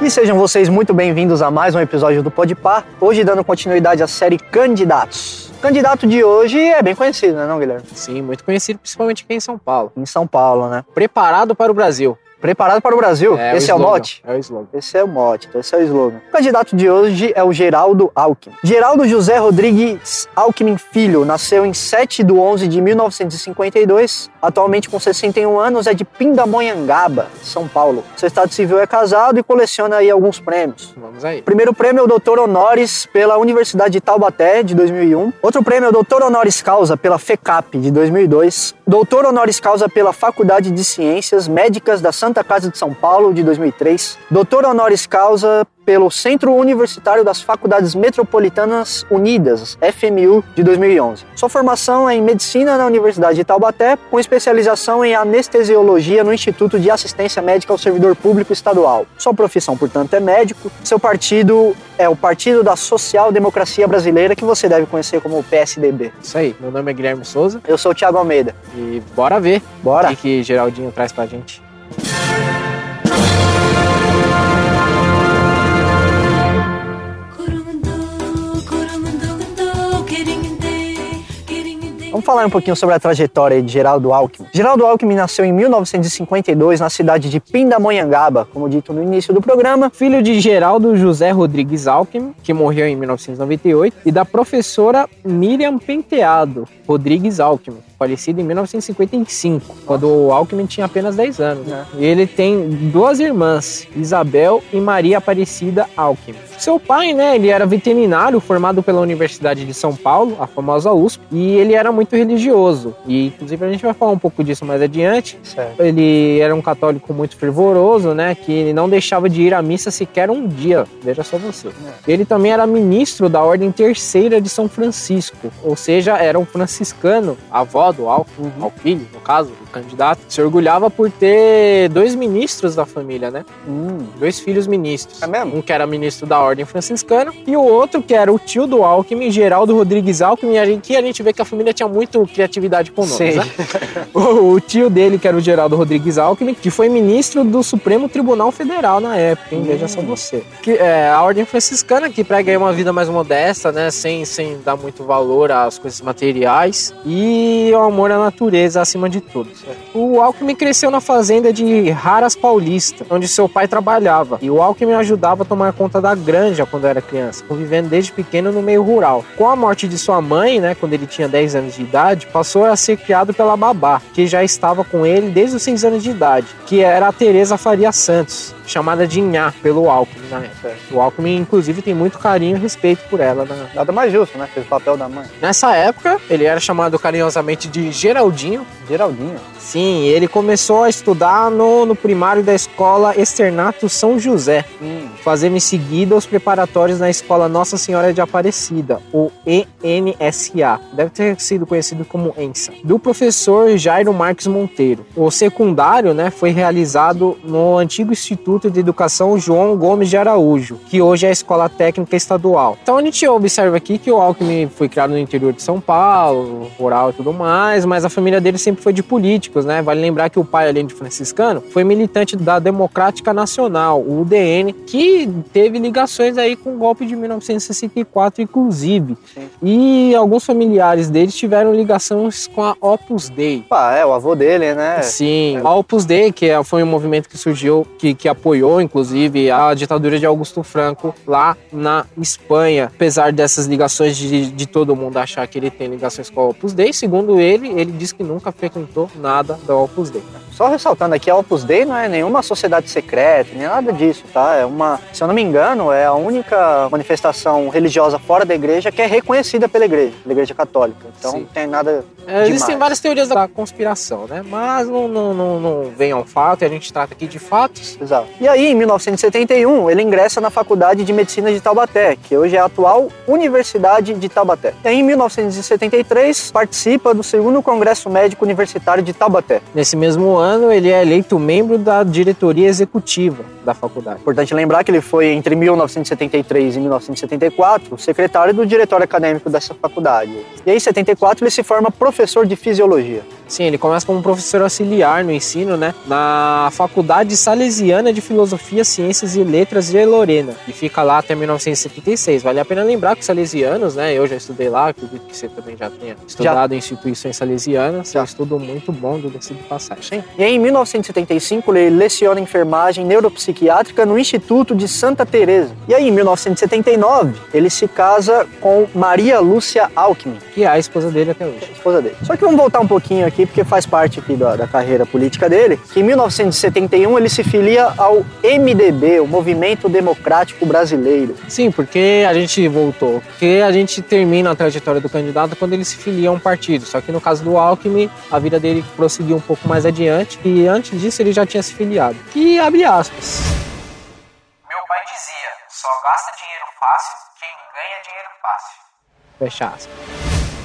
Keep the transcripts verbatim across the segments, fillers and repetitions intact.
E sejam vocês muito bem-vindos a mais um episódio do Podpah, hoje dando continuidade à série Candidatos. O candidato de hoje é bem conhecido, né, não, Guilherme? Sim, muito conhecido, principalmente aqui em São Paulo. Em São Paulo, né? Preparado para o Brasil. Preparado para o Brasil? É, esse o é o mote? É o slogan. Esse é o mote, então esse é o slogan. O candidato de hoje é o Geraldo Alckmin. Geraldo José Rodrigues Alckmin Filho nasceu em sete de onze de mil novecentos e cinquenta e dois, atualmente com sessenta e um anos, é de Pindamonhangaba, São Paulo. Seu estado civil é casado e coleciona aí alguns prêmios. Vamos aí. O primeiro prêmio é o doutor Honoris pela Universidade de Taubaté, de dois mil e um. Outro prêmio é o doutor Honoris Causa pela FECAP, de dois mil e dois. doutor Honoris Causa pela Faculdade de Ciências Médicas da Santa Casa de São Paulo, de dois mil e três. doutor Honoris Causa pelo Centro Universitário das Faculdades Metropolitanas Unidas, F M U, de dois mil e onze. Sua formação é em Medicina na Universidade de Taubaté, com especialização em Anestesiologia no Instituto de Assistência Médica ao Servidor Público Estadual. Sua profissão, portanto, é médico. Seu partido é o Partido da Social Democracia Brasileira, que você deve conhecer como o P S D B. Isso aí, meu nome é Guilherme Souza. Eu sou o Thiago Almeida. E bora ver Bora. o que, que Geraldinho traz pra gente. Vamos falar um pouquinho sobre a trajetória de Geraldo Alckmin. Geraldo Alckmin nasceu em mil novecentos e cinquenta e dois na cidade de Pindamonhangaba, como dito no início do programa. Filho de Geraldo José Rodrigues Alckmin, que morreu em mil novecentos e noventa e oito, e da professora Miriam Penteado Rodrigues Alckmin, falecido em mil novecentos e cinquenta e cinco, Nossa. Quando o Alckmin tinha apenas dez anos. É. E ele tem duas irmãs, Isabel e Maria Aparecida Alckmin. Seu pai, né, ele era veterinário formado pela Universidade de São Paulo, a famosa U S P, e ele era muito religioso. E, inclusive, a gente vai falar um pouco disso mais adiante. Certo. Ele era um católico muito fervoroso, né, que ele não deixava de ir à missa sequer um dia. Veja só você. É. Ele também era ministro da Ordem Terceira de São Francisco, ou seja, era um franciscano, avó do Alckmin, uhum. ao filho, no caso, do candidato, se orgulhava por ter dois ministros da família, né? Hum. Dois filhos ministros. É mesmo? Um que era ministro da Ordem Franciscana e o outro que era o tio do Alckmin, Geraldo Rodrigues Alckmin, a gente, que a gente vê que a família tinha muito criatividade com nomes, Sim. né? o, o tio dele, que era o Geraldo Rodrigues Alckmin, que foi ministro do Supremo Tribunal Federal na época, hein? Hum. Veja só você. Que, é, a Ordem Franciscana, que prega aí uma vida mais modesta, né? Sem, sem dar muito valor às coisas materiais e o amor à natureza acima de tudo. O Alckmin cresceu na fazenda de Raras Paulista, onde seu pai trabalhava, e o Alckmin ajudava a tomar conta da granja quando era criança, convivendo desde pequeno no meio rural. Com a morte de sua mãe, né, quando ele tinha dez anos de idade, passou a ser criado pela babá, que já estava com ele desde os seis anos de idade, que era a Teresa Faria Santos, chamada de Nhá pelo Alckmin na época. O Alckmin, inclusive, tem muito carinho e respeito por ela. Na... Nada mais justo, né? Fez o papel da mãe. Nessa época, ele era chamado carinhosamente de Geraldinho. Geraldinho? Sim, ele começou a estudar no, no primário da escola Externato São José, hum. fazendo em seguida os preparatórios na escola Nossa Senhora de Aparecida, o E N S A, deve ter sido conhecido como ENSA, do professor Jairo Marques Monteiro. O secundário, né, foi realizado no antigo Instituto de Educação João Gomes de Araújo, que hoje é a Escola Técnica Estadual. Então a gente observa aqui que o Alckmin foi criado no interior de São Paulo, rural e tudo mais, mas a família dele sempre foi de políticos, né? Vale lembrar que o pai, além de franciscano, foi militante da Democrática Nacional, o U D N, que teve ligações aí com o golpe de mil novecentos e sessenta e quatro, inclusive. Sim. E alguns familiares deles tiveram ligações com a Opus Dei. Ah, é, o avô dele, né? Sim, a Opus Dei, que foi um movimento que surgiu, que, que apoiou, inclusive, a ditadura de Augusto Franco lá na Espanha. Apesar dessas ligações de, de todo mundo achar que ele tem ligações com a Opus Dei, segundo ele, ele diz que nunca frequentou nada da Opus Dei. Só ressaltando aqui, a Opus Dei não é nenhuma sociedade secreta, nem nada disso, tá? É uma, se eu não me engano, é a única manifestação religiosa fora da igreja que é reconhecida pela igreja, pela igreja católica. Então Sim. não tem nada é, existem várias teorias da conspiração, né? Mas não, não, não, não vem ao fato, e a gente trata aqui de fatos. Exato. E aí, em mil novecentos e setenta e um, ele ingressa na Faculdade de Medicina de Taubaté, que hoje é a atual Universidade de Taubaté. E aí, em mil novecentos e setenta e três, participa do segundo Congresso Médico Universitário de Taubaté. Nesse mesmo ano, ele é eleito membro da diretoria executiva da faculdade. Importante lembrar que ele foi, entre mil novecentos e setenta e três e mil novecentos e setenta e quatro, secretário do diretório acadêmico dessa faculdade. E aí, em setenta e quatro, ele se forma professor de fisiologia. Sim, ele começa como professor auxiliar no ensino, né, na Faculdade Salesiana de Filosofia, Ciências e Letras de Lorena, e fica lá até mil novecentos e setenta e seis. Vale a pena lembrar que os salesianos, né, eu já estudei lá, acredito que você também já tenha estudado já. Em instituições salesianas, é um estudo muito bom do de passagem. Sim. E aí, em mil novecentos e setenta e cinco, ele leciona enfermagem neuropsiquiátrica no Instituto de Santa Teresa. E aí, em mil novecentos e setenta e nove, ele se casa com Maria Lúcia Alckmin, que é a esposa dele até hoje. É a esposa dele. Só que vamos voltar um pouquinho aqui, porque faz parte aqui da, da carreira política dele, que em mil novecentos e setenta e um ele se filia ao M D B, o Movimento Democrático Brasileiro. Sim, porque a gente voltou, porque a gente termina a trajetória do candidato quando ele se filia a um partido, só que no caso do Alckmin, a vida dele prosseguiu um pouco mais adiante, e antes disso ele já tinha se filiado. E abre aspas. Meu pai dizia, só gasta dinheiro fácil quem ganha dinheiro fácil. Fecha aspas.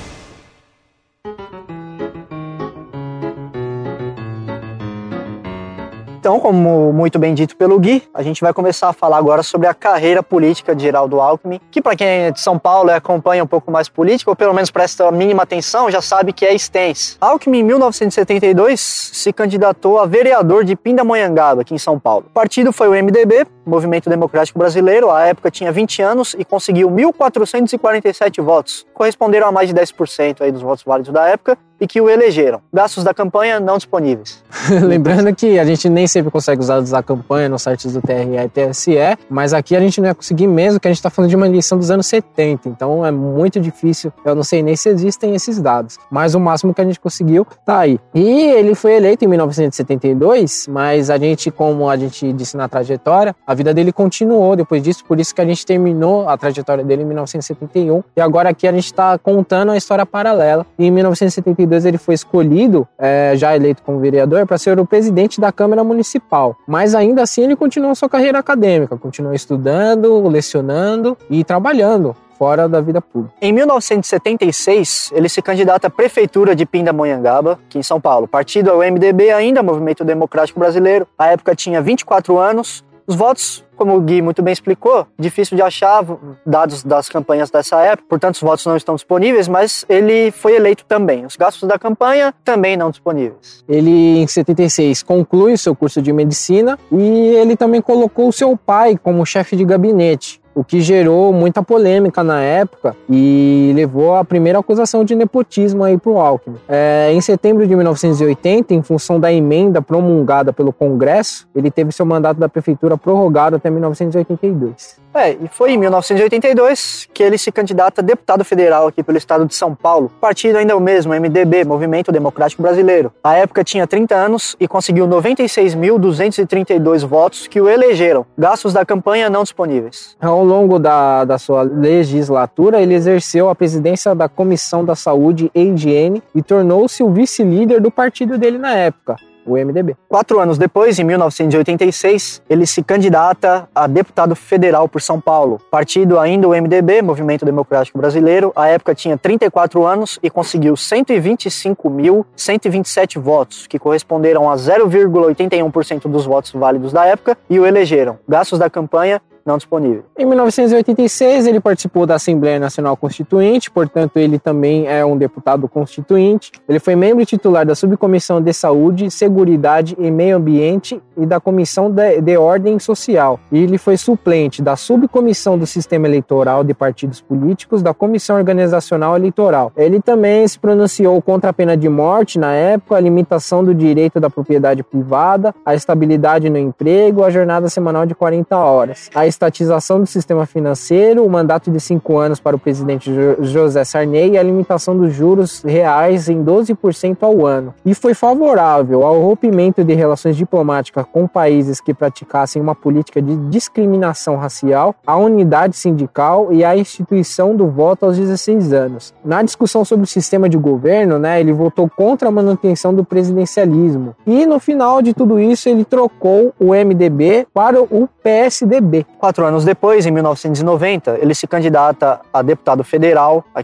Então, como muito bem dito pelo Gui, a gente vai começar a falar agora sobre a carreira política de Geraldo Alckmin, que para quem é de São Paulo e acompanha um pouco mais política, ou pelo menos presta a mínima atenção, já sabe que é extensa. Alckmin, em mil novecentos e setenta e dois, se candidatou a vereador de Pindamonhangaba, aqui em São Paulo. O partido foi o M D B, Movimento Democrático Brasileiro, à época tinha vinte anos e conseguiu mil quatrocentos e quarenta e sete votos, corresponderam a mais de dez por cento aí dos votos válidos da época, e que o elegeram. Gastos da campanha não disponíveis. Lembrando que a gente nem sempre consegue usar dados da campanha nos sites do T R E e T S E, mas aqui a gente não ia conseguir mesmo, que a gente está falando de uma eleição dos anos setenta, então é muito difícil, eu não sei nem se existem esses dados, mas o máximo que a gente conseguiu tá aí. E ele foi eleito em mil novecentos e setenta e dois, mas a gente, como a gente disse na trajetória, a vida dele continuou depois disso, por isso que a gente terminou a trajetória dele em mil novecentos e setenta e um, e agora aqui a gente está contando a história paralela. E em mil novecentos e setenta e dois ele foi escolhido, é, já eleito como vereador, para ser o presidente da Câmara Municipal. Mas ainda assim ele continuou sua carreira acadêmica, continuou estudando, lecionando e trabalhando fora da vida pública. Em mil novecentos e setenta e seis, ele se candidata à prefeitura de Pindamonhangaba, aqui em São Paulo. O partido é o M D B ainda, Movimento Democrático Brasileiro. À época tinha vinte e quatro anos. Os votos, como o Gui muito bem explicou, difícil de achar dados das campanhas dessa época, portanto os votos não estão disponíveis, mas ele foi eleito também. Os gastos da campanha também não disponíveis. Ele, em setenta e seis, conclui seu curso de medicina e ele também colocou o seu pai como chefe de gabinete, o que gerou muita polêmica na época e levou à primeira acusação de nepotismo aí pro Alckmin. É, em setembro de mil novecentos e oitenta, em função da emenda promulgada pelo Congresso, ele teve seu mandato da prefeitura prorrogado até mil novecentos e oitenta e dois. É, e foi em mil novecentos e oitenta e dois que ele se candidata a deputado federal aqui pelo estado de São Paulo. O partido ainda é o mesmo, M D B, Movimento Democrático Brasileiro. À época tinha trinta anos e conseguiu noventa e seis mil duzentos e trinta e dois votos que o elegeram. Gastos da campanha não disponíveis. Ao longo da, da sua legislatura, ele exerceu a presidência da Comissão da Saúde e Higiene e tornou-se o vice-líder do partido dele na época, o M D B. Quatro anos depois, em mil novecentos e oitenta e seis, ele se candidata a deputado federal por São Paulo. Partido ainda o M D B, Movimento Democrático Brasileiro. À época tinha trinta e quatro anos e conseguiu cento e vinte e cinco mil cento e vinte e sete votos, que corresponderam a zero vírgula oitenta e um por cento dos votos válidos da época, e o elegeram. Gastos da campanha não disponível. Em mil novecentos e oitenta e seis, ele participou da Assembleia Nacional Constituinte, portanto, ele também é um deputado constituinte. Ele foi membro titular da Subcomissão de Saúde, Seguridade e Meio Ambiente e da Comissão de, de Ordem Social. E ele foi suplente da Subcomissão do Sistema Eleitoral de Partidos Políticos, da Comissão Organizacional Eleitoral. Ele também se pronunciou contra a pena de morte na época, a limitação do direito da propriedade privada, a estabilidade no emprego, a jornada semanal de quarenta horas. A estatização do sistema financeiro, o mandato de cinco anos para o presidente José Sarney e a limitação dos juros reais em doze por cento ao ano. E foi favorável ao rompimento de relações diplomáticas com países que praticassem uma política de discriminação racial, à unidade sindical e à instituição do voto aos dezesseis anos. Na discussão sobre o sistema de governo, né, ele votou contra a manutenção do presidencialismo. E no final de tudo isso, ele trocou o M D B para o P S D B. Quatro anos depois, em mil novecentos e noventa, ele se candidata a deputado federal aqui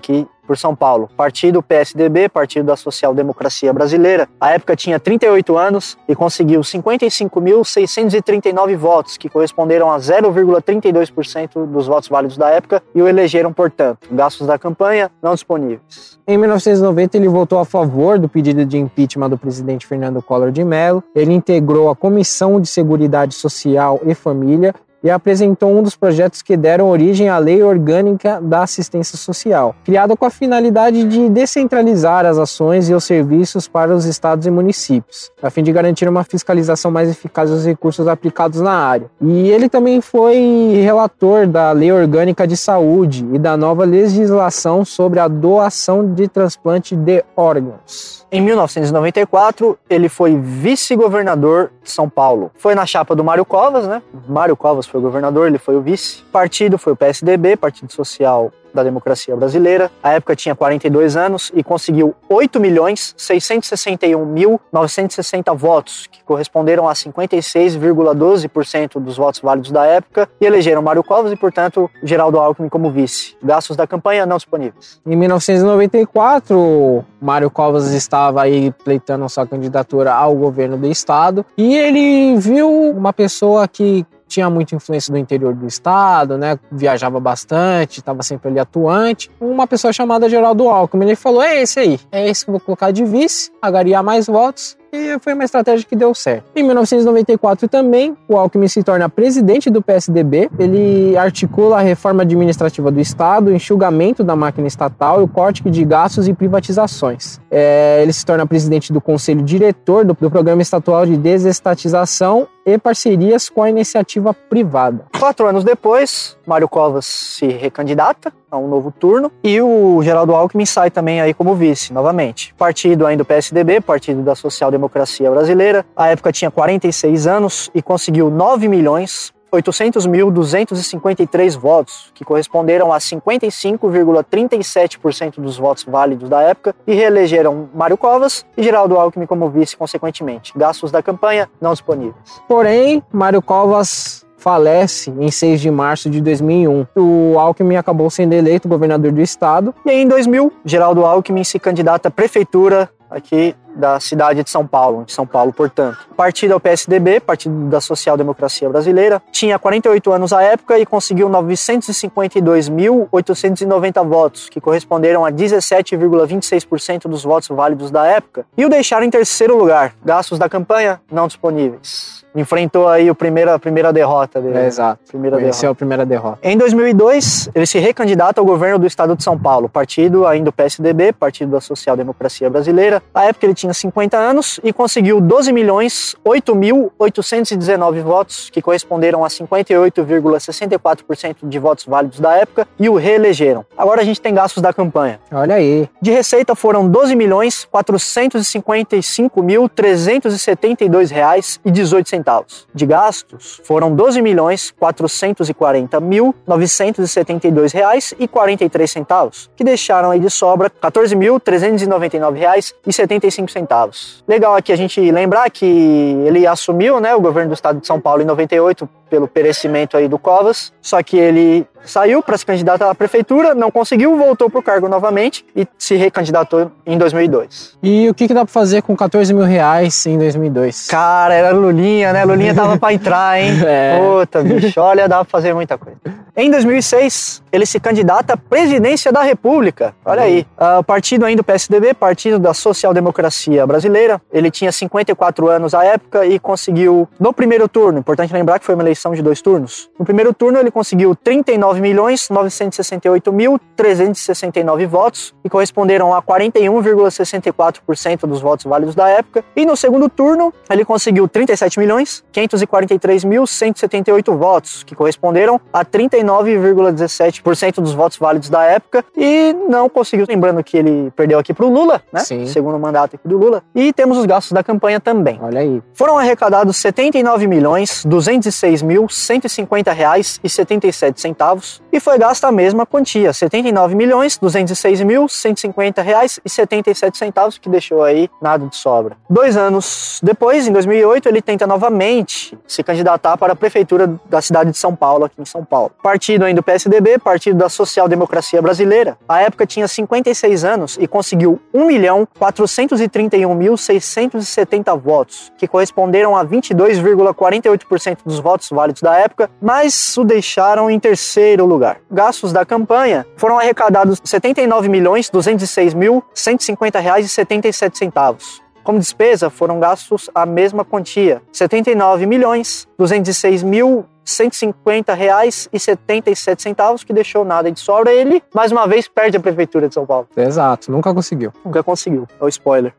por São Paulo. Partido P S D B, Partido da Social Democracia Brasileira. À época tinha trinta e oito anos e conseguiu cinquenta e cinco mil seiscentos e trinta e nove votos, que corresponderam a zero vírgula trinta e dois por cento dos votos válidos da época e o elegeram, portanto. Gastos da campanha não disponíveis. Em mil novecentos e noventa, ele votou a favor do pedido de impeachment do presidente Fernando Collor de Mello. Ele integrou a Comissão de Seguridade Social e Família e apresentou um dos projetos que deram origem à Lei Orgânica da Assistência Social, criada com a finalidade de descentralizar as ações e os serviços para os estados e municípios, a fim de garantir uma fiscalização mais eficaz dos recursos aplicados na área. E ele também foi relator da Lei Orgânica de Saúde e da nova legislação sobre a doação de transplante de órgãos. Em mil novecentos e noventa e quatro, ele foi vice-governador de São Paulo. Foi na chapa do Mário Covas, né? Mário Covas foi o governador, ele foi o vice. Partido foi o P S D B, Partido Social da Democracia Brasileira. À época tinha quarenta e dois anos e conseguiu oito milhões seiscentos e sessenta e um mil novecentos e sessenta votos, que corresponderam a cinquenta e seis vírgula doze por cento dos votos válidos da época, e elegeram Mário Covas e, portanto, Geraldo Alckmin como vice. Gastos da campanha não disponíveis. Em mil novecentos e noventa e quatro, Mário Covas estava aí pleitando sua candidatura ao governo do estado e ele viu uma pessoa que tinha muita influência do interior do estado, né? Viajava bastante, estava sempre ali atuante. Uma pessoa chamada Geraldo Alckmin, ele falou, é esse aí, é esse que eu vou colocar de vice, angariar mais votos. E foi uma estratégia que deu certo. Em mil novecentos e noventa e quatro também, o Alckmin se torna presidente do P S D B. Ele articula a reforma administrativa do Estado, o enxugamento da máquina estatal e o corte de gastos e privatizações. É, ele se torna presidente do conselho diretor do, do Programa Estadual de Desestatização e parcerias com a iniciativa privada. Quatro anos depois, Mário Covas se recandidata a um novo turno e o Geraldo Alckmin sai também aí como vice, novamente. Partido ainda do P S D B, Partido da Social Democracia Brasileira. À época tinha quarenta e seis anos e conseguiu nove milhões oitocentos mil duzentos e cinquenta e três votos, que corresponderam a cinquenta e cinco vírgula trinta e sete por cento dos votos válidos da época, e reelegeram Mário Covas e Geraldo Alckmin como vice, consequentemente. Gastos da campanha não disponíveis. Porém, Mário Covas falece em seis de março de dois mil e um. O Alckmin acabou sendo eleito governador do estado. E aí, em dois mil, Geraldo Alckmin se candidata à prefeitura aqui da cidade de São Paulo, de São Paulo, portanto. Partido é o P S D B, Partido da Social Democracia Brasileira. Tinha quarenta e oito anos à época e conseguiu novecentos e cinquenta e dois mil oitocentos e noventa votos, que corresponderam a dezessete vírgula vinte e seis por cento dos votos válidos da época, e o deixaram em terceiro lugar. Gastos da campanha não disponíveis. Enfrentou aí o primeira, a primeira derrota dele. É, exato. Primeira Venceu derrota. a primeira derrota. Em dois mil e dois, ele se recandidata ao governo do estado de São Paulo, partido ainda o P S D B, Partido da Social Democracia Brasileira. À época ele tinha cinquenta anos e conseguiu doze milhões oito mil oitocentos e dezenove votos, que corresponderam a cinquenta e oito vírgula sessenta e quatro por cento de votos válidos da época, e o reelegeram. Agora a gente tem gastos da campanha. Olha aí. De receita foram doze milhões quatrocentos e cinquenta e cinco mil trezentos e setenta e dois reais e dezoito centavos. De gastos foram doze milhões quatrocentos e quarenta mil novecentos e setenta e dois reais e quarenta e três centavos, que deixaram aí de sobra quatorze mil trezentos e noventa e nove reais e setenta e cinco centavos. Legal aqui a gente lembrar que ele assumiu, né, o governo do estado de São Paulo em noventa e oito pelo perecimento aí do Covas, só que ele saiu para se candidatar à prefeitura, não conseguiu, voltou pro cargo novamente e se recandidatou em dois mil e dois. E o que, que dá para fazer com quatorze mil reais em dois mil e dois? Cara, era Lulinha, né? Lulinha tava para entrar, hein? É. Puta, bicho, olha, dá pra fazer muita coisa. Em dois mil e seis, ele se candidata à presidência da República. Olha aí. Uh, o partido ainda do P S D B, Partido da Social Democracia Brasileira. Ele tinha cinquenta e quatro anos à época e conseguiu, no primeiro turno, importante lembrar que foi uma eleição de dois turnos. No primeiro turno, ele conseguiu trinta e nove milhões novecentos e sessenta e oito mil trezentos e sessenta e nove votos, que corresponderam a quarenta e um vírgula sessenta e quatro por cento dos votos válidos da época. E no segundo turno, ele conseguiu trinta e sete milhões quinhentos e quarenta e três mil cento e setenta e oito votos, que corresponderam a trinta e nove vírgula dezessete por cento dos votos válidos da época, e não conseguiu, lembrando que ele perdeu aqui pro Lula, né? Sim. Segundo mandato aqui do Lula. E temos os gastos da campanha também. Olha aí. Foram arrecadados setenta e nove milhões duzentos e seis mil cento e cinquenta reais e setenta e sete centavos, e foi gasta a mesma quantia, setenta e nove milhões duzentos e seis mil cento e cinquenta reais e setenta e sete centavos, que deixou aí nada de sobra. Dois anos depois, em dois mil e oito, ele tenta novamente se candidatar para a prefeitura da cidade de São Paulo, aqui em São Paulo. partido ainda do P S D B, Partido da Social Democracia Brasileira, à época tinha cinquenta e seis anos e conseguiu um milhão quatrocentos e trinta e um mil seiscentos e setenta votos, que corresponderam a vinte e dois vírgula quarenta e oito por cento dos votos válidos da época, mas o deixaram em terceiro lugar. Gastos da campanha foram arrecadados setenta e nove milhões duzentos e seis mil cento e cinquenta reais e setenta e sete centavos. Como despesa, foram gastos a mesma quantia, setenta e nove milhões duzentos e seis mil cento e cinquenta reais e setenta e sete centavos, que deixou nada de sobra. Ele, mais uma vez, perde a Prefeitura de São Paulo. Exato, nunca conseguiu. Nunca conseguiu. É o spoiler.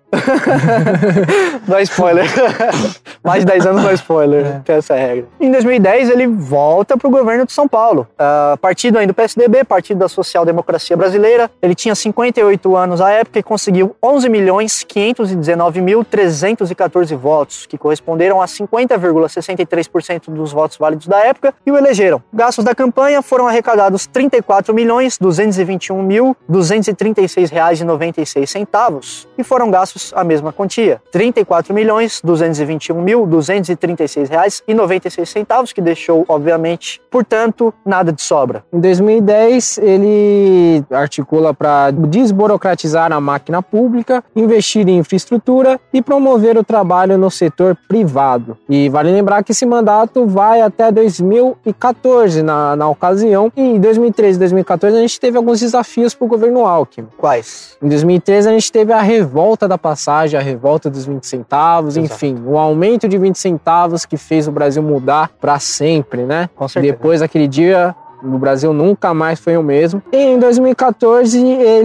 Não é spoiler. Mais de dez anos não é spoiler. É. Tem essa regra. Em dois mil e dez, ele volta para o governo de São Paulo. Uh, partido ainda do P S D B, Partido da Social Democracia Brasileira. Ele tinha cinquenta e oito anos à época e conseguiu onze milhões quinhentos e dezenove mil trezentos e quatorze votos, que corresponderam a cinquenta vírgula sessenta e três por cento dos votos válidos da época, e o elegeram. Gastos da campanha foram arrecadados trinta e quatro milhões duzentos e vinte e um mil duzentos e trinta e seis reais e noventa e seis centavos, e foram gastos a mesma quantia, trinta e quatro milhões duzentos e vinte e um mil duzentos e trinta e seis reais e noventa e seis centavos, que deixou, obviamente, portanto, nada de sobra. Em dois mil e dez, ele articula para desburocratizar a máquina pública, investir em infraestrutura e promover o trabalho no setor privado. E vale lembrar que esse mandato vai até dois mil e quatorze, na, na ocasião. E em dois mil e treze e dois mil e quatorze a gente teve alguns desafios para o governo Alckmin. Quais? Em dois mil e treze a gente teve a revolta da passagem, a revolta dos vinte centavos, Exato. enfim, o aumento de vinte centavos que fez o Brasil mudar para sempre, né? Com certeza. Depois daquele dia, o Brasil nunca mais foi o mesmo. E em dois mil e quatorze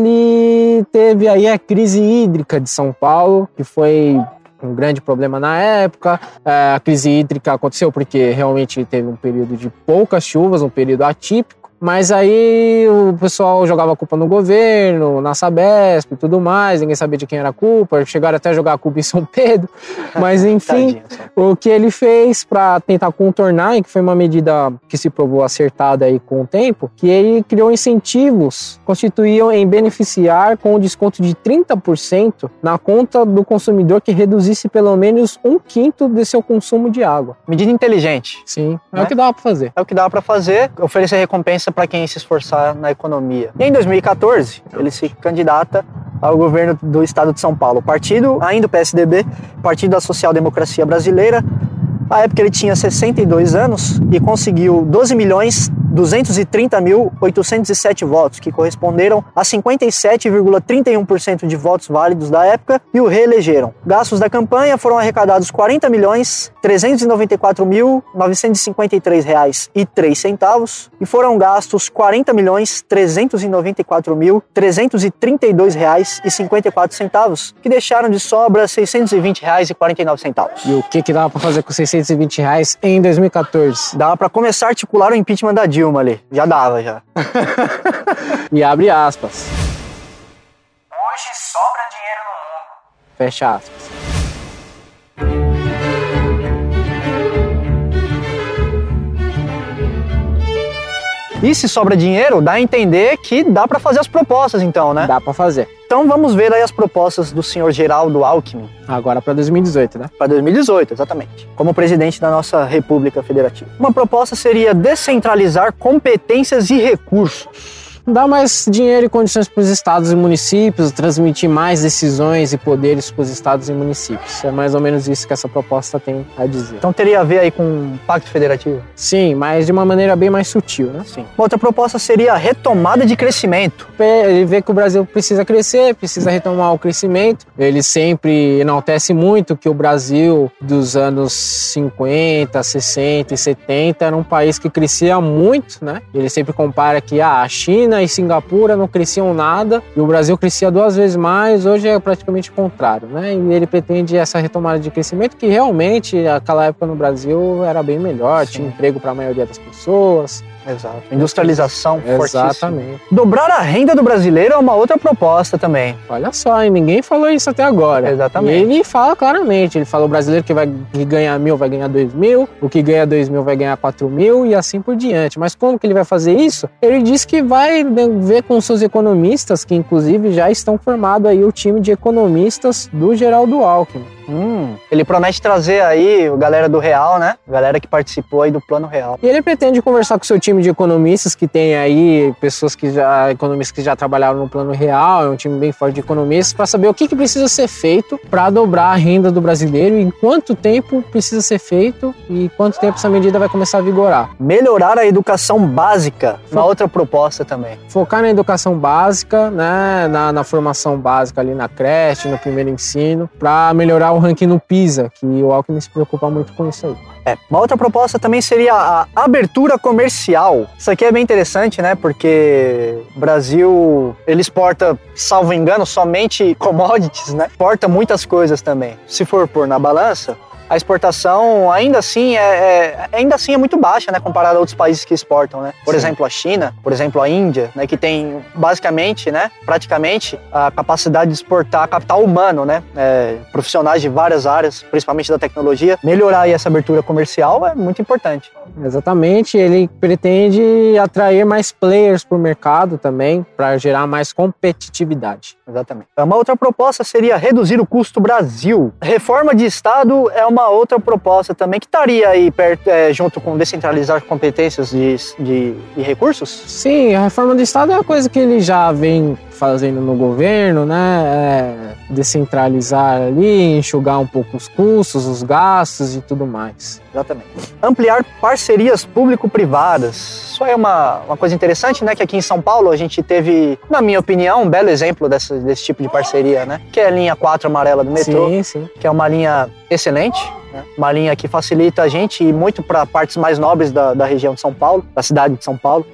ele teve aí a crise hídrica de São Paulo, que foi um grande problema na época. A crise hídrica aconteceu porque realmente teve um período de poucas chuvas, um período atípico, mas aí o pessoal jogava a culpa no governo, na Sabesp e tudo mais, ninguém sabia de quem era a culpa, chegaram até a jogar a culpa em São Pedro, mas enfim, o que ele fez para tentar contornar, e que foi uma medida que se provou acertada aí com o tempo, que ele criou incentivos que constituíam em beneficiar com um desconto de trinta por cento na conta do consumidor que reduzisse pelo menos um quinto de seu consumo de água. Medida inteligente. Sim, é, é o que dava para fazer. É o que dava para fazer, oferecer recompensa para quem se esforçar na economia. E em dois mil e quatorze, ele se candidata ao governo do estado de São Paulo. Partido ainda o P S D B, Partido da Social Democracia Brasileira. À época ele tinha sessenta e dois anos e conseguiu doze milhões duzentos e trinta mil oitocentos e sete votos, que corresponderam a cinquenta e sete vírgula trinta e um por cento de votos válidos da época, e o reelegeram. Gastos da campanha foram arrecadados quarenta milhões trezentos e noventa e quatro mil novecentos e cinquenta e três reais e três centavos, e foram gastos quarenta milhões trezentos e noventa e quatro mil trezentos e trinta e dois reais e cinquenta e quatro centavos, que deixaram de sobra seiscentos e vinte reais e quarenta e nove centavos. E o que que dava para fazer com seiscentos e vinte reais em dois mil e quatorze? Dava para começar a articular o impeachment da Dilma ali. Já dava, já. E abre aspas. Hoje sobra dinheiro no mundo. Fecha aspas. E se sobra dinheiro, dá a entender que dá para fazer as propostas, então, né? Dá para fazer. Então vamos ver aí as propostas do senhor Geraldo Alckmin. Agora para dois mil e dezoito, né? Para dois mil e dezoito, exatamente. Como presidente da nossa República Federativa. Uma proposta seria descentralizar competências e recursos. Dar mais dinheiro e condições para os estados e municípios, transmitir mais decisões e poderes para os estados e municípios. É mais ou menos isso que essa proposta tem a dizer. Então teria a ver aí com um pacto federativo? Sim, mas de uma maneira bem mais sutil, né? Sim. Outra proposta seria a retomada de crescimento. Ele vê que o Brasil precisa crescer, precisa retomar o crescimento. Ele sempre enaltece muito que o Brasil dos anos cinquenta, sessenta e setenta era um país que crescia muito, né? Ele sempre compara que ah, a China e Singapura não cresciam nada e o Brasil crescia duas vezes mais. Hoje é praticamente o contrário, né? E ele pretende essa retomada de crescimento, que realmente naquela época no Brasil era bem melhor. Sim. Tinha emprego para a maioria das pessoas. Exato. Industrialização fortíssima. Exatamente. Dobrar a renda do brasileiro é uma outra proposta também. Olha só, hein? Ninguém falou isso até agora. Exatamente. E ele fala claramente, ele fala o brasileiro que vai que ganhar mil vai ganhar dois mil, o que ganha dois mil vai ganhar quatro mil e assim por diante. Mas como que ele vai fazer isso? Ele diz que vai ver com seus economistas, que inclusive já estão formado aí o time de economistas do Geraldo Alckmin. Hum, ele promete trazer aí a galera do Real, né? A galera que participou aí do Plano Real. E ele pretende conversar com o seu time de economistas, que tem aí pessoas que já, economistas que já trabalharam no Plano Real, é um time bem forte de economistas, para saber o que, que precisa ser feito para dobrar a renda do brasileiro, em quanto tempo precisa ser feito e quanto tempo essa medida vai começar a vigorar. Melhorar a educação básica, uma outra proposta também. Focar na educação básica, né, na, na formação básica ali na creche, no primeiro ensino, para melhorar o ranking no PISA, que o Alckmin se preocupa muito com isso aí. É, uma outra proposta também seria a abertura comercial. Isso aqui é bem interessante, né? Porque o Brasil, ele exporta, salvo engano, somente commodities, né? Exporta muitas coisas também. Se for pôr na balança, a exportação ainda assim é, é, ainda assim é muito baixa, né, comparado a outros países que exportam, né? Por Sim. exemplo, a China, por exemplo, a Índia, né, que tem basicamente, né, praticamente a capacidade de exportar capital humano, né, é, profissionais de várias áreas, principalmente da tecnologia. Melhorar aí essa abertura comercial é muito importante. Exatamente, ele pretende atrair mais players para o mercado também, para gerar mais competitividade. Exatamente. Uma outra proposta seria reduzir o custo Brasil. Reforma de Estado é uma outra proposta também que estaria aí perto, é, junto com descentralizar competências de, de, de recursos? Sim, a reforma do Estado é uma coisa que ele já vem fazendo no governo, né? É, descentralizar ali, enxugar um pouco os custos, os gastos e tudo mais. Exatamente. Ampliar parcerias público-privadas. Isso é uma, uma coisa interessante, né? Que aqui em São Paulo a gente teve, na minha opinião, um belo exemplo dessa, desse tipo de parceria, né? Que é a linha quatro amarela do metrô. Sim, sim. Que é uma linha excelente, né? Uma linha que facilita a gente e muito para partes mais nobres da, da região de São Paulo, da cidade de São Paulo.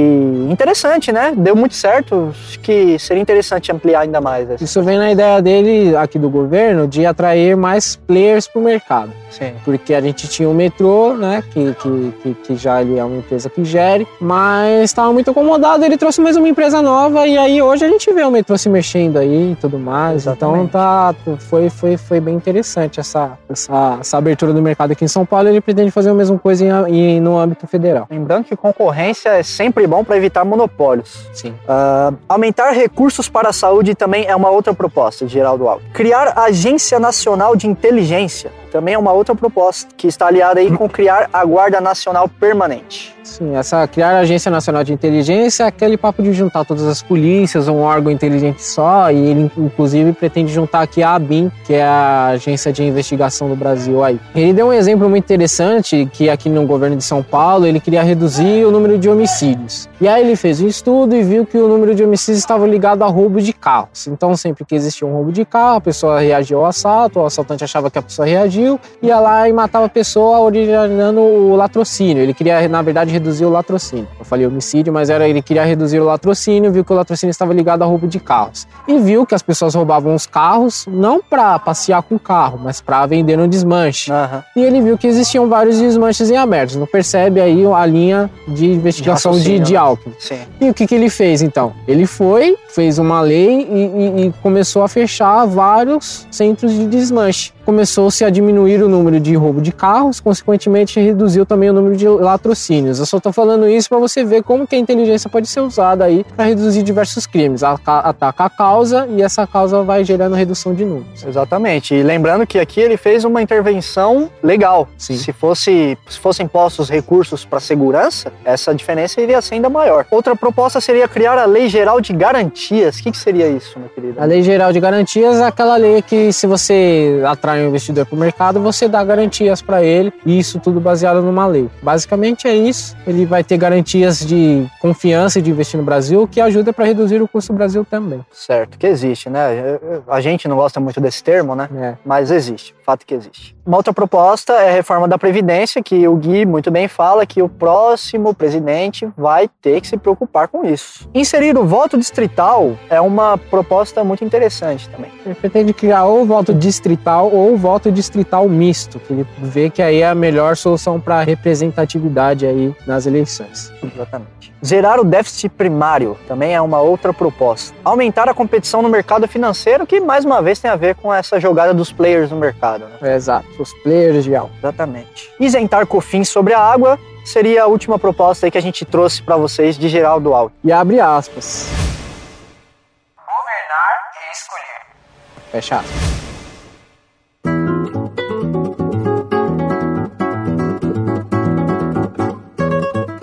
E interessante, né? Deu muito certo. Acho que seria interessante ampliar ainda mais. Essa. Isso vem na ideia dele, aqui do governo, de atrair mais players para o mercado. Sim. Porque a gente tinha o metrô, né? Que, que, que, que já ele é uma empresa que gere, mas estava muito acomodado. Ele trouxe mais uma empresa nova e aí hoje a gente vê o metrô se mexendo aí e tudo mais. Exatamente. Então tá, foi, foi, foi bem interessante essa, essa, essa abertura do mercado aqui em São Paulo. Ele pretende fazer a mesma coisa em, em, no âmbito federal. Lembrando que concorrência é sempre bom para evitar monopólios. Sim. Uh, aumentar recursos para a saúde também é uma outra proposta de Geraldo Alckmin. Criar Agência Nacional de Inteligência também é uma outra proposta, que está aliada aí com criar a Guarda Nacional Permanente. Sim, essa criar a Agência Nacional de Inteligência é aquele papo de juntar todas as polícias, um órgão inteligente só, e ele inclusive pretende juntar aqui a ABIN, que é a Agência de Investigação do Brasil aí. Ele deu um exemplo muito interessante, que aqui no governo de São Paulo, ele queria reduzir o número de homicídios. E aí ele fez um estudo e viu que o número de homicídios estava ligado a roubo de carros. Então sempre que existia um roubo de carro, a pessoa reagia ao assalto, o assaltante achava que a pessoa reagiu, ia lá e matava a pessoa originando o latrocínio. Ele queria, na verdade, reduzir o latrocínio. Eu falei homicídio, mas era, ele queria reduzir o latrocínio, viu que o latrocínio estava ligado a roubo de carros. E viu que as pessoas roubavam os carros não para passear com o carro, mas para vender no desmanche. Uhum. E ele viu que existiam vários desmanches em abertos. Não percebe aí a linha de investigação de, de Alckmin. Sim. E o que, que ele fez, então? Ele foi, fez uma lei e, e, e começou a fechar vários centros de desmanche. Começou-se a diminuir o número de roubo de carros, consequentemente reduziu também o número de latrocínios. Eu só estou falando isso para você ver como que a inteligência pode ser usada aí para reduzir diversos crimes. Ataca a causa e essa causa vai gerando redução de números. Exatamente. E lembrando que aqui ele fez uma intervenção legal. Sim. Se fosse, se fossem postos recursos para segurança, essa diferença iria ser ainda maior. Outra proposta seria criar a Lei Geral de Garantias. O que, que seria isso, meu querido? A Lei Geral de Garantias é aquela lei que, se você atrai um investidor para o mercado, você dá garantias para ele, e isso tudo baseado numa lei. Basicamente é isso. Ele vai ter garantias de confiança e de investir no Brasil, que ajuda para reduzir o custo do Brasil também. Certo, que existe, né? A gente não gosta muito desse termo, né? É. Mas existe, fato que existe. Uma outra proposta é a reforma da Previdência, que o Gui muito bem fala que o próximo presidente vai ter que se preocupar com isso. Inserir o voto distrital é uma proposta muito interessante também. Ele pretende criar ou voto distrital ou voto distrital misto, que ele vê que aí é a melhor solução para representatividade aí nas eleições. Exatamente. Zerar o déficit primário também é uma outra proposta. Aumentar a competição no mercado financeiro, que mais uma vez tem a ver com essa jogada dos players no mercado, né? É, exato, os players de algo. Exatamente. Isentar COFINS sobre a água seria a última proposta aí que a gente trouxe para vocês de Geraldo Alckmin. E abre aspas. Governar é escolher. Fecha aspas.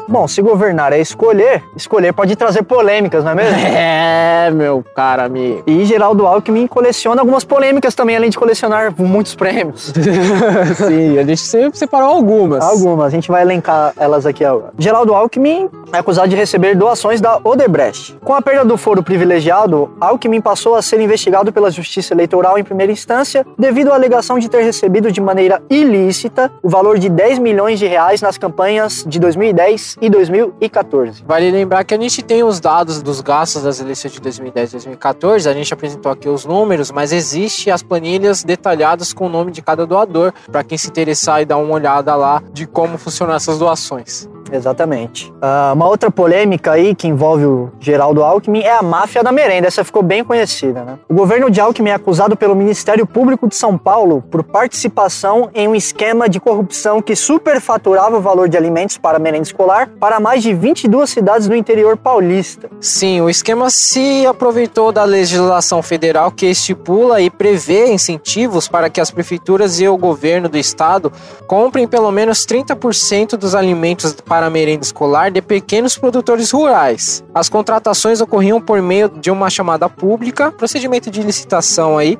Bom, se governar é escolher, escolher pode trazer polêmicas, não é mesmo? É, meu cara amigo. E Geraldo Alckmin coleciona algumas polêmicas também, além de colecionar muitos prêmios. Sim, a gente sempre separou algumas. Algumas, a gente vai elencar elas aqui agora. Geraldo Alckmin é acusado de receber doações da Odebrecht. Com a perda do foro privilegiado, Alckmin passou a ser investigado pela Justiça Eleitoral em primeira instância devido à alegação de ter recebido de maneira ilícita o valor de dez milhões de reais nas campanhas de dois mil e dez e dois mil e quatorze. Vale lembrar que a gente tem os dados dos gastos das eleições de dois mil e dez e dois mil e quatorze, a gente apresentou aqui os números, mas existe as planilhas detalhadas com o nome de cada doador, para quem se interessar e dar uma olhada lá de como funcionam essas doações. Exatamente. Uh, uma outra polêmica aí que envolve o Geraldo Alckmin é a máfia da merenda. Essa ficou bem conhecida, né? O governo de Alckmin é acusado pelo Ministério Público de São Paulo por participação em um esquema de corrupção que superfaturava o valor de alimentos para merenda escolar para mais de vinte e duas cidades no interior paulista. Sim, o esquema se aproveitou da legislação federal que estipula e prevê incentivos para que as prefeituras e o governo do estado comprem pelo menos trinta por cento dos alimentos para a merenda escolar de pequenos produtores rurais. As contratações ocorriam por meio de uma chamada pública, procedimento de licitação aí.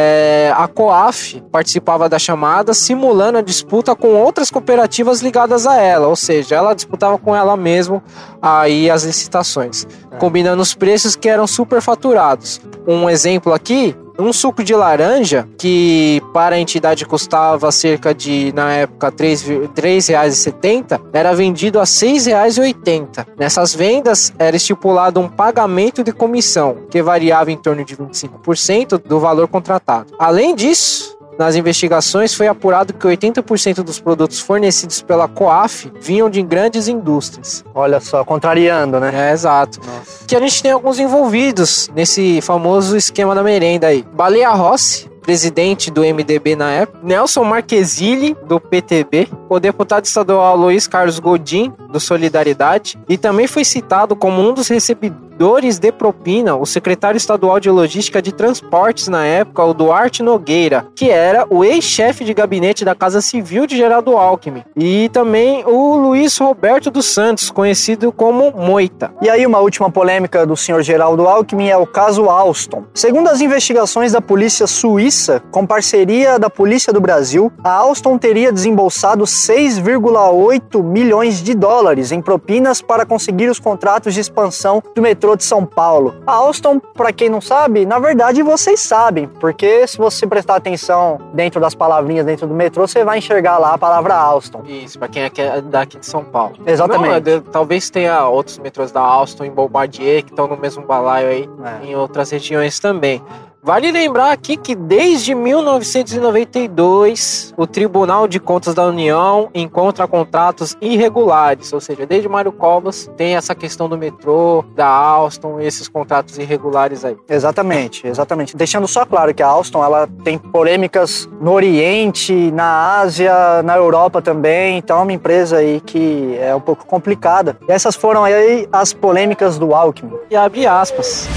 É, a COAF participava da chamada, simulando a disputa com outras cooperativas ligadas a ela, ou seja, ela disputava com ela mesmo aí as licitações, é. combinando os preços que eram superfaturados. Um exemplo aqui, um suco de laranja, que para a entidade custava cerca de, na época, três reais e setenta centavos, era vendido a seis reais e oitenta centavos. Nessas vendas, era estipulado um pagamento de comissão, que variava em torno de vinte e cinco por cento do valor contratado. Além disso, nas investigações foi apurado que oitenta por cento dos produtos fornecidos pela COAF vinham de grandes indústrias. Olha só, contrariando, né? É, exato. Nossa. Que a gente tem alguns envolvidos nesse famoso esquema da merenda aí. Baleia Rossi, presidente do M D B na época, Nelson Marquezili, do P T B, o deputado estadual Luiz Carlos Godin, do Solidariedade, e também foi citado como um dos recebedores de propina o secretário estadual de Logística de Transportes na época, o Duarte Nogueira, que era o ex-chefe de gabinete da Casa Civil de Geraldo Alckmin, e também o Luiz Roberto dos Santos, conhecido como Moita. E aí uma última polêmica do senhor Geraldo Alckmin é o caso Alstom. Segundo as investigações da polícia suíça, com parceria da Polícia do Brasil, a Alstom teria desembolsado seis vírgula oito milhões de dólares em propinas para conseguir os contratos de expansão do metrô de São Paulo. A Alstom, para quem não sabe, na verdade vocês sabem, porque se você prestar atenção dentro das palavrinhas dentro do metrô, você vai enxergar lá a palavra Alstom. Isso, para quem é daqui de São Paulo. Exatamente. Não, talvez tenha outros metrôs da Alstom em Bombardier, que estão no mesmo balaio aí, é. em outras regiões também. Vale lembrar aqui que desde mil novecentos e noventa e dois o Tribunal de Contas da União encontra contratos irregulares, ou seja, desde Mário Covas tem essa questão do metrô, da Alstom e esses contratos irregulares aí. Exatamente, exatamente. Deixando só claro que a Alstom ela tem polêmicas no Oriente, na Ásia, na Europa também, então é uma empresa aí que é um pouco complicada. E essas foram aí as polêmicas do Alckmin. E abre aspas.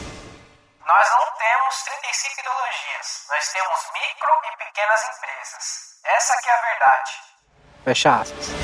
Nós não temos trinta e cinco ideologias, nós temos micro e pequenas empresas. Essa que é a verdade. Fecha aspas.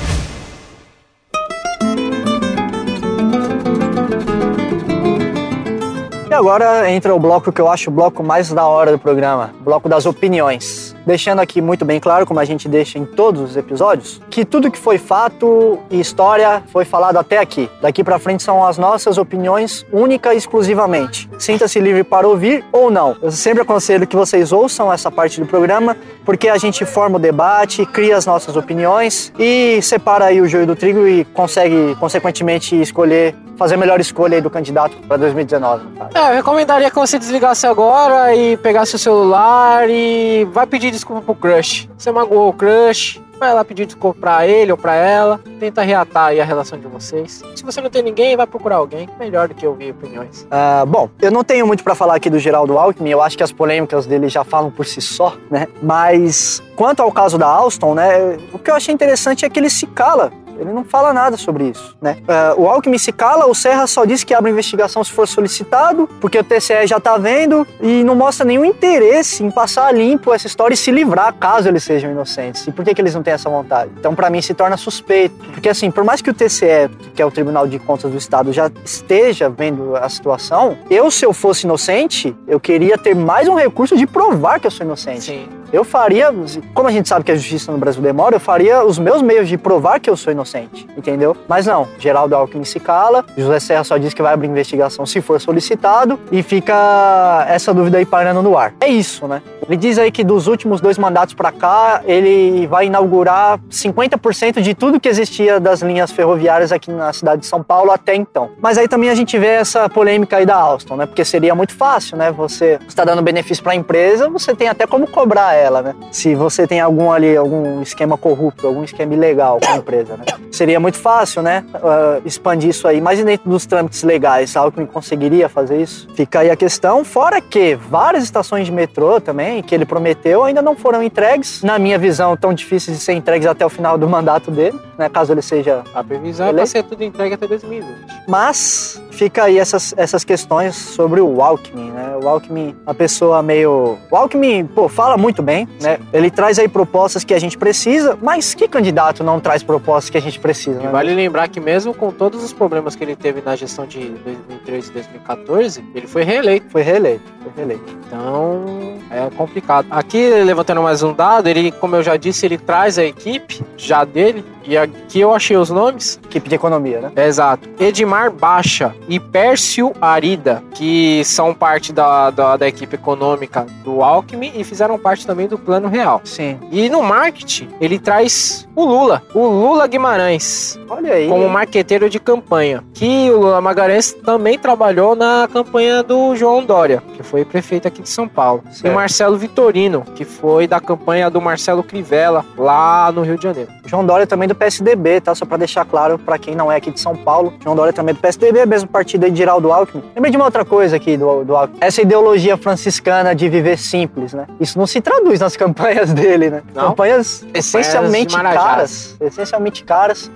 E agora entra o bloco que eu acho o bloco mais da hora do programa, o bloco das opiniões. Deixando aqui muito bem claro, como a gente deixa em todos os episódios, que tudo que foi fato e história foi falado até aqui. Daqui pra frente são as nossas opiniões, única e exclusivamente. Sinta-se livre para ouvir ou não. Eu sempre aconselho que vocês ouçam essa parte do programa, porque a gente forma o debate, cria as nossas opiniões e separa aí o joio do trigo e consegue, consequentemente, escolher, fazer a melhor escolha aí do candidato para dois mil e dezenove. É, eu recomendaria que você desligasse agora e pegasse o celular e vai pedir desculpa pro crush. Você magoou o crush, vai lá pedir desculpa pra ele ou pra ela, tenta reatar aí a relação de vocês. Se você não tem ninguém, vai procurar alguém, melhor do que ouvir opiniões. Uh, bom, eu não tenho muito pra falar aqui do Geraldo Alckmin, eu acho que as polêmicas dele já falam por si só, né? Mas quanto ao caso da Alstom, né, o que eu achei interessante é que ele se cala. Ele não fala nada sobre isso, né? Uh, o Alckmin se cala, o Serra só diz que abre investigação se for solicitado, porque o T C E já tá vendo, e não mostra nenhum interesse em passar limpo essa história e se livrar, caso eles sejam inocentes. E por que que eles não têm essa vontade? Então, pra mim, se torna suspeito. Porque, assim, por mais que o T C E, que é o Tribunal de Contas do Estado, já esteja vendo a situação, eu, se eu fosse inocente, eu queria ter mais um recurso de provar que eu sou inocente. Sim. Eu faria, como a gente sabe que a justiça no Brasil demora, eu faria os meus meios de provar que eu sou inocente, entendeu? Mas não, Geraldo Alckmin se cala, José Serra só diz que vai abrir investigação se for solicitado e fica essa dúvida aí pairando no ar. É isso, né? Ele diz aí que dos últimos dois mandatos pra cá, ele vai inaugurar cinquenta por cento de tudo que existia das linhas ferroviárias aqui na cidade de São Paulo até então. Mas aí também a gente vê essa polêmica aí da Alstom, né? Porque seria muito fácil, né? Você está dando benefício pra empresa, você tem até como cobrar ela, né? Se você tem algum ali, algum esquema corrupto, algum esquema ilegal com a empresa, né? Seria muito fácil, né? Uh, expandir isso aí. Mas e dentro dos trâmites legais, Alckmin conseguiria fazer isso? Fica aí a questão. Fora que várias estações de metrô também, que ele prometeu, ainda não foram entregues. Na minha visão, tão difíceis de ser entregues até o final do mandato dele, né? Caso ele seja... A previsão é pra ser tudo entregue até dois mil e vinte. Mas fica aí essas, essas questões sobre o Alckmin, né? O Alckmin, uma pessoa meio... O Alckmin, pô, fala muito bem, né? Ele traz aí propostas que a gente precisa, mas que candidato não traz propostas que a gente precisa, E né? vale lembrar que mesmo com todos os problemas que ele teve na gestão de dois mil e treze e dois mil e quatorze, ele foi reeleito. Foi reeleito, foi reeleito. Então, é complicado. Aqui, levantando mais um dado, ele, como eu já disse, ele traz a equipe já dele, e aqui eu achei os nomes. Equipe de economia, né? É, exato. Edmar Baixa e Pércio Arida, que são parte da, da, da equipe econômica do Alckmin e fizeram parte também do Plano Real. Sim. E no marketing, ele traz o Lula, o Lula Guimarães, Olha aí. como marqueteiro de campanha. Que o Lula Magalhães também trabalhou na campanha do João Dória, que foi prefeito aqui de São Paulo. Certo. E Marcelo Vitorino, que foi da campanha do Marcelo Crivella, lá no Rio de Janeiro. João Dória também do P S D B, tá? Só pra deixar claro pra quem não é aqui de São Paulo. João Dória também do P S D B, mesmo partido aí de Geraldo Alckmin. Lembrei de uma outra coisa aqui do, do Alckmin. Essa ideologia franciscana de viver simples, né? Isso não se traduz nas campanhas dele, né? Não. Campanhas essencialmente caras. Essencialmente caras.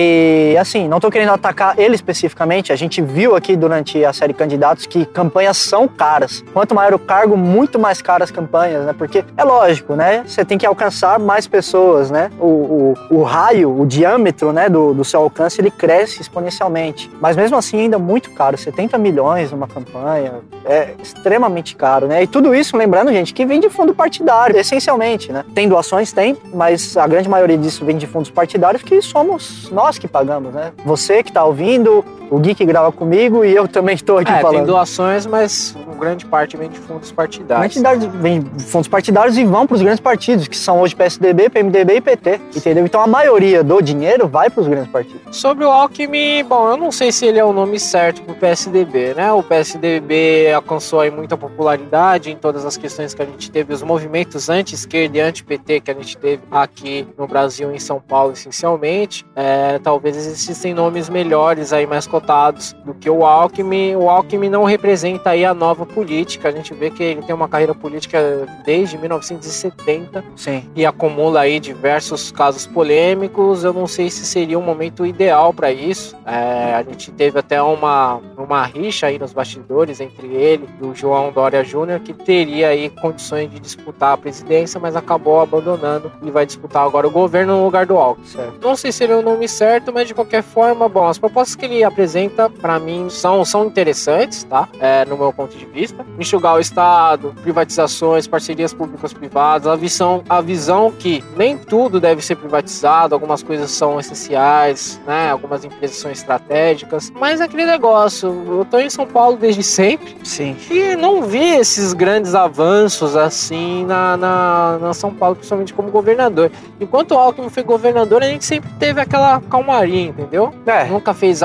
E, assim, não tô querendo atacar ele especificamente. A gente viu aqui durante a série Candidatos que campanhas são caras. Quanto maior o cargo, muito mais caras as campanhas, né? Porque é lógico, né? Você tem que alcançar mais pessoas, né? O, o, o raio, o diâmetro, né, do, do seu alcance, ele cresce exponencialmente. Mas mesmo assim, ainda muito caro. setenta milhões numa campanha é extremamente caro, né? E tudo isso, lembrando, gente, que vem de fundo partidário, essencialmente, né? Tem doações? Tem, mas a grande maioria disso vem de fundos partidários que somos nós que pagamos, né? Você que tá ouvindo, o Gui que grava comigo e eu também estou aqui é, falando. Tem doações, mas grande parte vem de fundos partidários. Grande vem de fundos partidários e vão para os grandes partidos, que são hoje P S D B, P M D B e P T, entendeu? Então a maioria do dinheiro vai para os grandes partidos. Sobre o Alckmin, bom, eu não sei se ele é o nome certo pro P S D B, né? O P S D B alcançou aí muita popularidade em todas as questões que a gente teve, os movimentos anti-esquerda e anti-P T que a gente teve aqui no Brasil e em São Paulo, essencialmente. É, talvez existem nomes melhores aí, mais cotados do que o Alckmin. O Alckmin não representa aí a nova política. A gente vê que ele tem uma carreira política desde mil novecentos e setenta. Sim. E acumula aí diversos casos polêmicos. Eu não sei se seria um momento ideal para isso. É, a gente teve até uma, uma rixa aí nos bastidores entre ele e o João Dória Júnior, que teria aí condições de disputar a presidência, mas acabou abandonando e vai disputar agora o governo no lugar do Alckmin. Certo. Não sei se seria o nome certo, mas de qualquer forma, bom, as propostas que ele apresenta, para mim, são, são interessantes, tá? É, no meu ponto de vista. Enxugar o Estado, privatizações, parcerias públicas-privadas, a visão, a visão que nem tudo deve ser privatizado, algumas coisas são essenciais, né? Algumas empresas são estratégicas, mas é aquele negócio, eu tô em São Paulo desde sempre. Sim. E não vi esses grandes avanços assim na, na, na São Paulo, principalmente como governador. Enquanto o Alckmin foi governador, a gente sempre teve aquela calmaria, entendeu? É. Nunca fez algo muito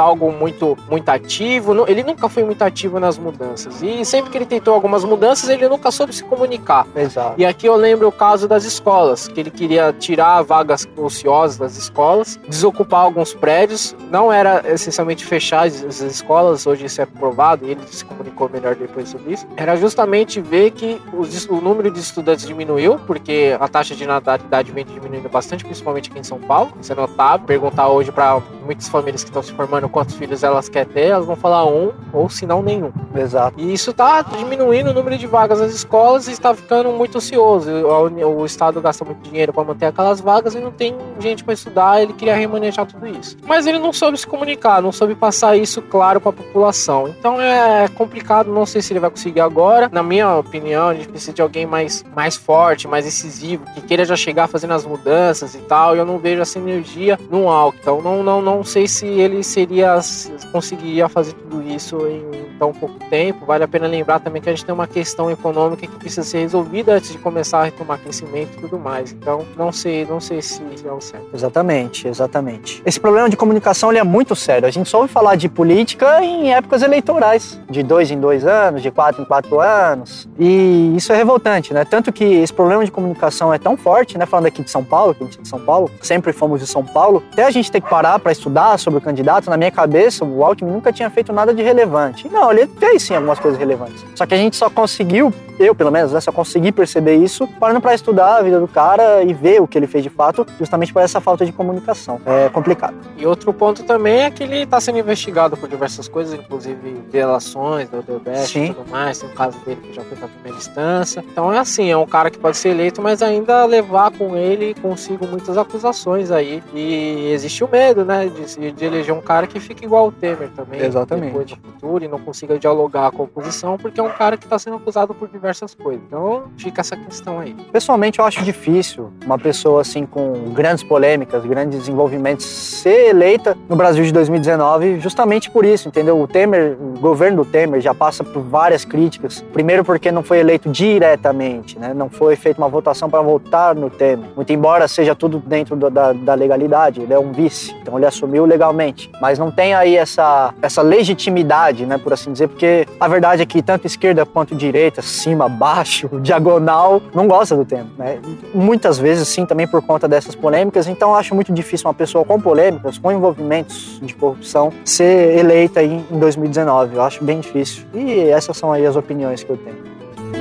muito, muito ativo, não, ele nunca foi muito ativo nas mudanças. E sempre que ele tentou algumas mudanças, ele nunca soube se comunicar. Exato. E aqui eu lembro o caso das escolas, que ele queria tirar vagas ociosas das escolas, desocupar alguns prédios, não era essencialmente fechar as, as escolas, hoje isso é provado, e ele se comunicou melhor depois sobre isso, era justamente ver que os, o número de estudantes diminuiu, porque a taxa de natalidade vem diminuindo bastante, principalmente aqui em São Paulo, isso é notável. Perguntar hoje para muitas famílias que estão se formando quantos filhos elas querem ter, elas vão falar um, ou se não nenhum. Exato. E isso está diminuindo o número de vagas nas escolas e está ficando muito ocioso. O, o Estado gasta muito dinheiro para manter aquelas vagas e não tem gente para estudar, ele queria remanejar tudo isso. Mas ele não soube se comunicar, não soube passar isso claro para a população. Então é complicado, não sei se ele vai conseguir agora. Na minha opinião, a gente precisa de alguém mais, mais forte, mais incisivo, que queira já chegar fazendo as mudanças e tal, e eu não vejo essa energia no Alckmin. Então não, não, não sei se ele seria, conseguiria fazer tudo isso em tão pouco tempo. Vale a pena lembrar também que a gente tem uma questão econômica que precisa ser resolvida antes de começar a retomar crescimento e tudo mais. Então não sei, não sei se é o certo. Exatamente, exatamente. Esse problema de comunicação ele é muito sério. A gente só ouve falar de política em épocas eleitorais, de dois em dois anos, de quatro em quatro anos. E isso é revoltante, né? Tanto que esse problema de comunicação é tão forte, né? Falando aqui de São Paulo, que a gente é de São Paulo, sempre fomos de São Paulo, até a gente ter que parar para estudar sobre o candidato. Na minha cabeça, o Alckmin nunca tinha feito nada de relevante. Não, ele fez sim algumas coisas relevantes. Só que a gente só conseguiu, eu pelo menos, né, só consegui perceber isso parando para estudar a vida do cara e ver o que ele fez de fato, justamente por essa falta de comunicação. É complicado. E outro ponto também é que ele está sendo investigado por diversas coisas, inclusive delações, da Odebrecht e tudo mais. Tem o caso dele que já foi para a primeira instância. Então é assim, é um cara que pode ser eleito, mas ainda levar com ele consigo muitas acusações aí. E existe o medo, né, de, de eleger um cara que fique igual ao Temer também. Exatamente. Depois no futuro e não consiga dialogar com a oposição, porque é um cara que está sendo acusado por diversas coisas. Então fica essa questão aí. Pessoalmente eu acho difícil uma pessoa assim com grandes polêmicas, grandes desenvolvimentos ser eleita no Brasil de dois mil e dezenove, justamente por isso, entendeu? O Temer, o governo do Temer já passa por várias críticas. Primeiro porque não foi eleito diretamente, né? Não foi feita uma votação para votar no Temer. Muito embora seja tudo dentro do, da, da legalidade, ele é um vice, então ele assumiu legalmente. Mas não tem aí essa, essa legitimidade, né, por assim dizer, porque a verdade é que tanto esquerda quanto direita, cima, baixo, diagonal, não gosta do Temer, né? Muitas vezes, sim, também por conta dessas polêmicas. Então eu acho muito difícil uma pessoa com polêmicas, com envolvimentos de corrupção, ser eleita aí em dois mil e dezenove. Eu acho bem difícil. E essas são aí as opiniões que eu tenho.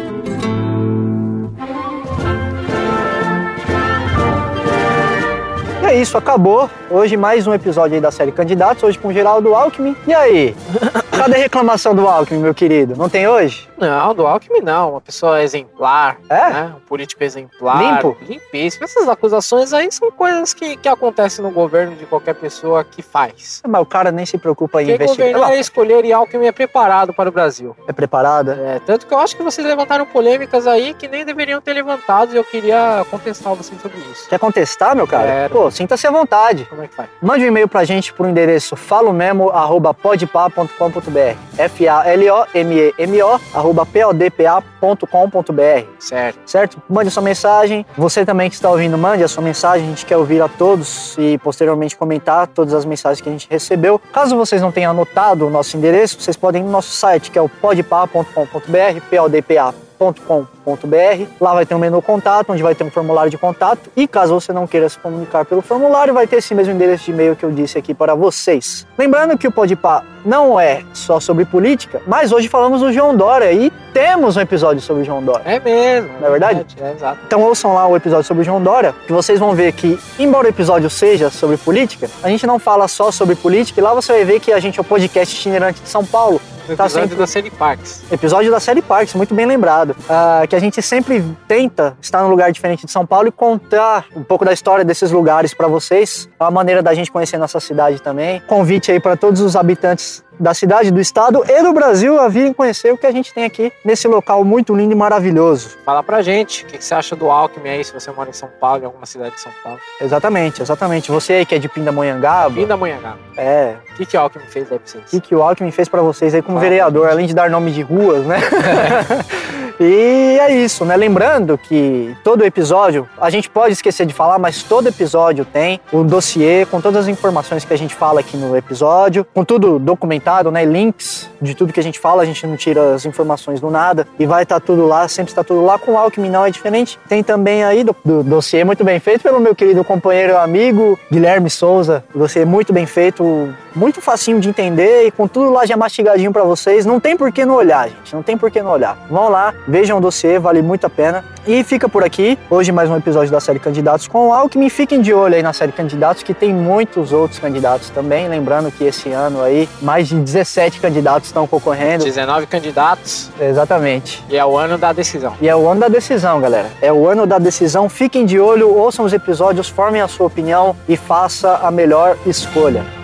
É isso, acabou. Hoje mais um episódio aí da série Candidatos, hoje com o Geraldo Alckmin. E aí? Cadê a reclamação do Alckmin, meu querido? Não tem hoje? Não, do Alckmin não. Uma pessoa exemplar, é? Né? Um político exemplar. Limpo? Limpíssimo. Essas acusações aí são coisas que, que acontecem no governo de qualquer pessoa que faz. Mas o cara nem se preocupa em Quem investigar. governar é escolher e Alckmin é preparado para o Brasil. É preparada? É, tanto que eu acho que vocês levantaram polêmicas aí que nem deveriam ter levantado e eu queria contestar vocês sobre isso. Quer contestar, meu cara? Quero. Pô, sinta-se à vontade. Como é que faz? Mande um e-mail pra gente pro endereço falomemo arroba podpah ponto com ponto br F A L O M E M O arroba P O D P A ponto com ponto br. Certo. Certo? Mande a sua mensagem. Você também que está ouvindo, mande a sua mensagem. A gente quer ouvir a todos e posteriormente comentar todas as mensagens que a gente recebeu. Caso vocês não tenham anotado o nosso endereço, vocês podem ir no nosso site, que é o podpah ponto com ponto br, P O D P A ponto com ponto br. Lá vai ter um menu contato, onde vai ter um formulário de contato. E caso você não queira se comunicar pelo formulário, vai ter esse mesmo endereço de e-mail que eu disse aqui para vocês. Lembrando que o Podpah não é só sobre política, mas hoje falamos do João Dória e temos um episódio sobre o João Dória. É mesmo. Não é verdade? É, exato. Então ouçam lá o episódio sobre o João Dória, que vocês vão ver que, embora o episódio seja sobre política, a gente não fala só sobre política, e lá você vai ver que a gente é o podcast itinerante de São Paulo. O Tá episódio sempre... da série Parks. Episódio da série Parks, muito bem lembrado. Uh, que a gente sempre tenta estar num lugar diferente de São Paulo e contar um pouco da história desses lugares para vocês. É uma maneira da gente conhecer nossa cidade também. Convite aí para todos os habitantes da cidade, do estado e do Brasil a virem conhecer o que a gente tem aqui nesse local muito lindo e maravilhoso. Fala pra gente, o que você acha do Alckmin aí, se você mora em São Paulo, em alguma cidade de São Paulo. Exatamente, exatamente. Você aí que é de Pindamonhangaba. Pindamonhangaba. É. O que, que o Alckmin fez aí pra vocês? O que, que o Alckmin fez pra vocês aí como ah, vereador, além de dar nome de ruas, né? E é isso, né? Lembrando que todo episódio, a gente pode esquecer de falar, mas todo episódio tem o dossiê com todas as informações que a gente fala aqui no episódio, com tudo documentado, né? Links de tudo que a gente fala, a gente não tira as informações do nada e vai estar tudo lá, sempre está tudo lá. Com o Alckmin não é diferente. Tem também aí do, do dossiê muito bem feito pelo meu querido companheiro e amigo Guilherme Souza. Dossiê muito bem feito, muito facinho de entender e com tudo lá já mastigadinho pra vocês. Não tem por que não olhar, gente. Não tem por que não olhar. Vão lá, vejam o dossiê, vale muito a pena. E fica por aqui. Hoje mais um episódio da série Candidatos com o Alckmin. Fiquem de olho aí na série Candidatos, que tem muitos outros candidatos também. Lembrando que esse ano aí, mais de dezessete candidatos estão concorrendo. dezenove candidatos. Exatamente. E é o ano da decisão. E é o ano da decisão, galera. É o ano da decisão. Fiquem de olho, ouçam os episódios, formem a sua opinião e faça a melhor escolha.